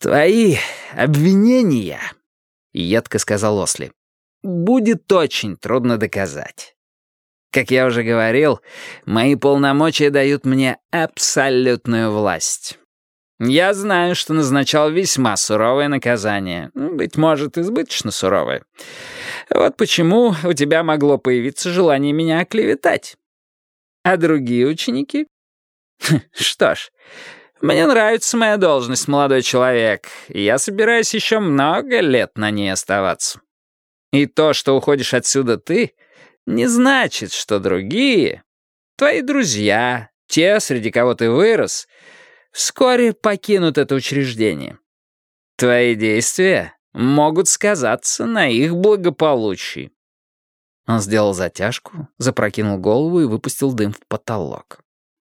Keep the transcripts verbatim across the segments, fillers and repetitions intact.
«Твои обвинения, — едко сказал Осли, — будет очень трудно доказать. Как я уже говорил, мои полномочия дают мне абсолютную власть. Я знаю, что назначал весьма суровое наказание, быть может, избыточно суровое. Вот почему у тебя могло появиться желание меня оклеветать. А другие ученики? Что ж, мне нравится моя должность, молодой человек, и я собираюсь еще много лет на ней оставаться. И то, что уходишь отсюда ты, не значит, что другие, твои друзья, те, среди кого ты вырос, вскоре покинут это учреждение. Твои действия могут сказаться на их благополучии». Он сделал затяжку, запрокинул голову и выпустил дым в потолок.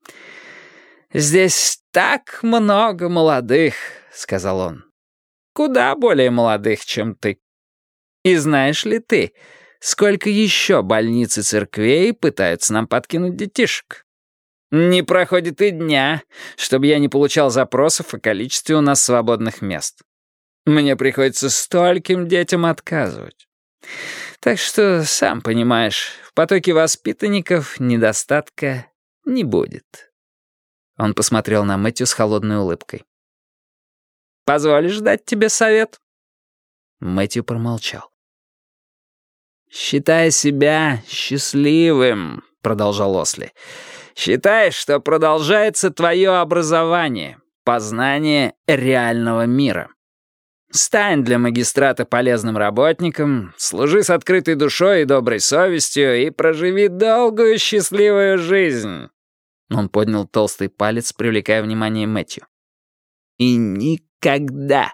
«Здесь так много молодых», — сказал он. «Куда более молодых, чем ты. И знаешь ли ты, сколько еще больниц и церквей пытаются нам подкинуть детишек? Не проходит и дня, чтобы я не получал запросов о количестве у нас свободных мест. Мне приходится стольким детям отказывать. Так что, сам понимаешь, в потоке воспитанников недостатка не будет». Он посмотрел на Мэтью с холодной улыбкой. «Позволишь дать тебе совет?» Мэтью промолчал. «Считай себя счастливым», — продолжал Осли. «Считай, что продолжается твое образование, познание реального мира. Стань для магистрата полезным работником, служи с открытой душой и доброй совестью и проживи долгую счастливую жизнь». Он поднял толстый палец, привлекая внимание Мэтью. «И никогда,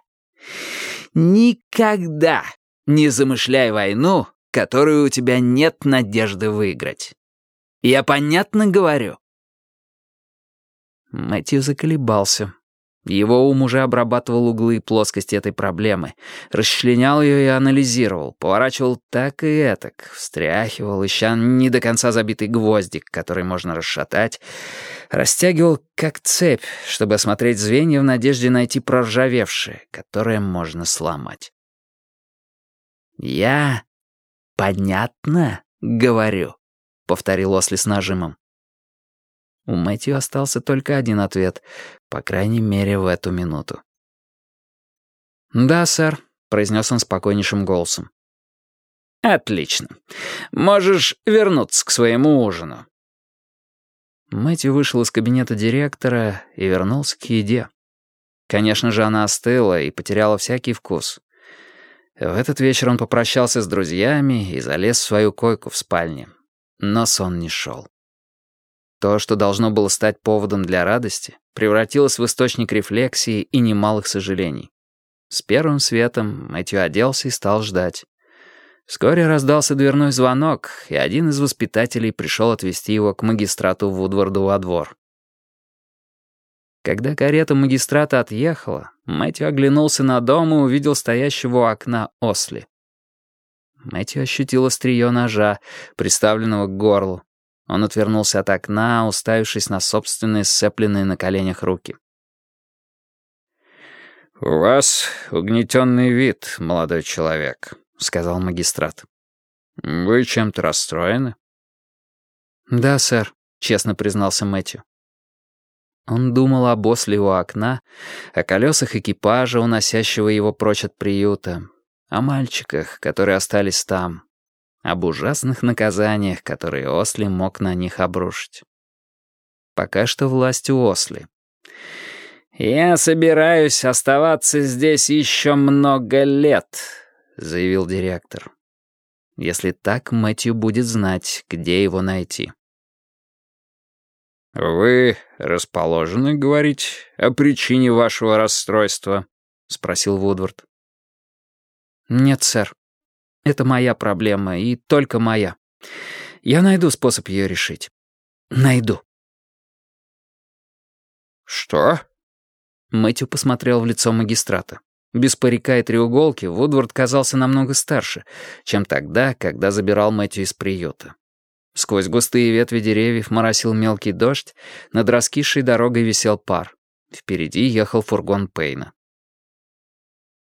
никогда не замышляй войну, которую у тебя нет надежды выиграть. Я понятно говорю?» Мэтью заколебался. Его ум уже обрабатывал углы и плоскости этой проблемы, расчленял ее и анализировал, поворачивал так и этак, встряхивал, ища не до конца забитый гвоздик, который можно расшатать, растягивал как цепь, чтобы осмотреть звенья в надежде найти проржавевшее, которое можно сломать. «Я понятно говорю», — повторил Осли с нажимом. У Мэтью остался только один ответ, по крайней мере, в эту минуту. «Да, сэр», — произнес он спокойнейшим голосом. «Отлично. Можешь вернуться к своему ужину». Мэтью вышел из кабинета директора и вернулся к еде. Конечно же, она остыла и потеряла всякий вкус. В этот вечер он попрощался с друзьями и залез в свою койку в спальне. Но сон не шел. То, что должно было стать поводом для радости, превратилось в источник рефлексии и немалых сожалений. С первым светом Мэтью оделся и стал ждать. Вскоре раздался дверной звонок, и один из воспитателей пришел отвезти его к магистрату Вудварду во двор. Когда карета магистрата отъехала, Мэтью оглянулся на дом и увидел стоящего у окна Осли. Мэтью ощутил острие ножа, приставленного к горлу. Он отвернулся от окна, уставившись на собственные сцепленные на коленях руки. «У вас угнетенный вид, молодой человек», — сказал магистрат. «Вы чем-то расстроены?» «Да, сэр», — честно признался Мэтью. Он думал об Осли у окна, о колесах экипажа, уносящего его прочь от приюта, о мальчиках, которые остались там, об ужасных наказаниях, которые Осли мог на них обрушить. Пока что власть у Осли. «Я собираюсь оставаться здесь еще много лет», — заявил директор. Если так, Мэтью будет знать, где его найти. «Вы расположены говорить о причине вашего расстройства?» — спросил Вудвард. «Нет, сэр. Это моя проблема, и только моя. Я найду способ ее решить. Найду». «Что?» Мэтью посмотрел в лицо магистрата. Без парика и треуголки Вудвард казался намного старше, чем тогда, когда забирал Мэтью из приюта. Сквозь густые ветви деревьев моросил мелкий дождь, над раскисшей дорогой висел пар. Впереди ехал фургон Пейна.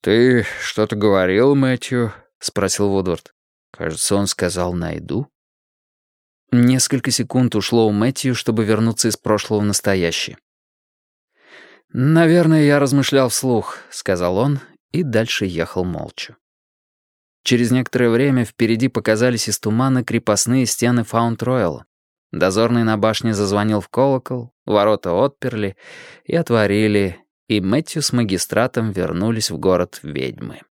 «Ты что-то говорил, Мэтью?» — спросил Вудвард. «Кажется, он сказал «найду». Несколько секунд ушло у Мэтью, чтобы вернуться из прошлого в настоящее. «Наверное, я размышлял вслух», — сказал он, и дальше ехал молча. Через некоторое время впереди показались из тумана крепостные стены Фаунд-Рояла. Дозорный на башне зазвонил в колокол, ворота отперли и отворили, и Мэтью с магистратом вернулись в город ведьмы.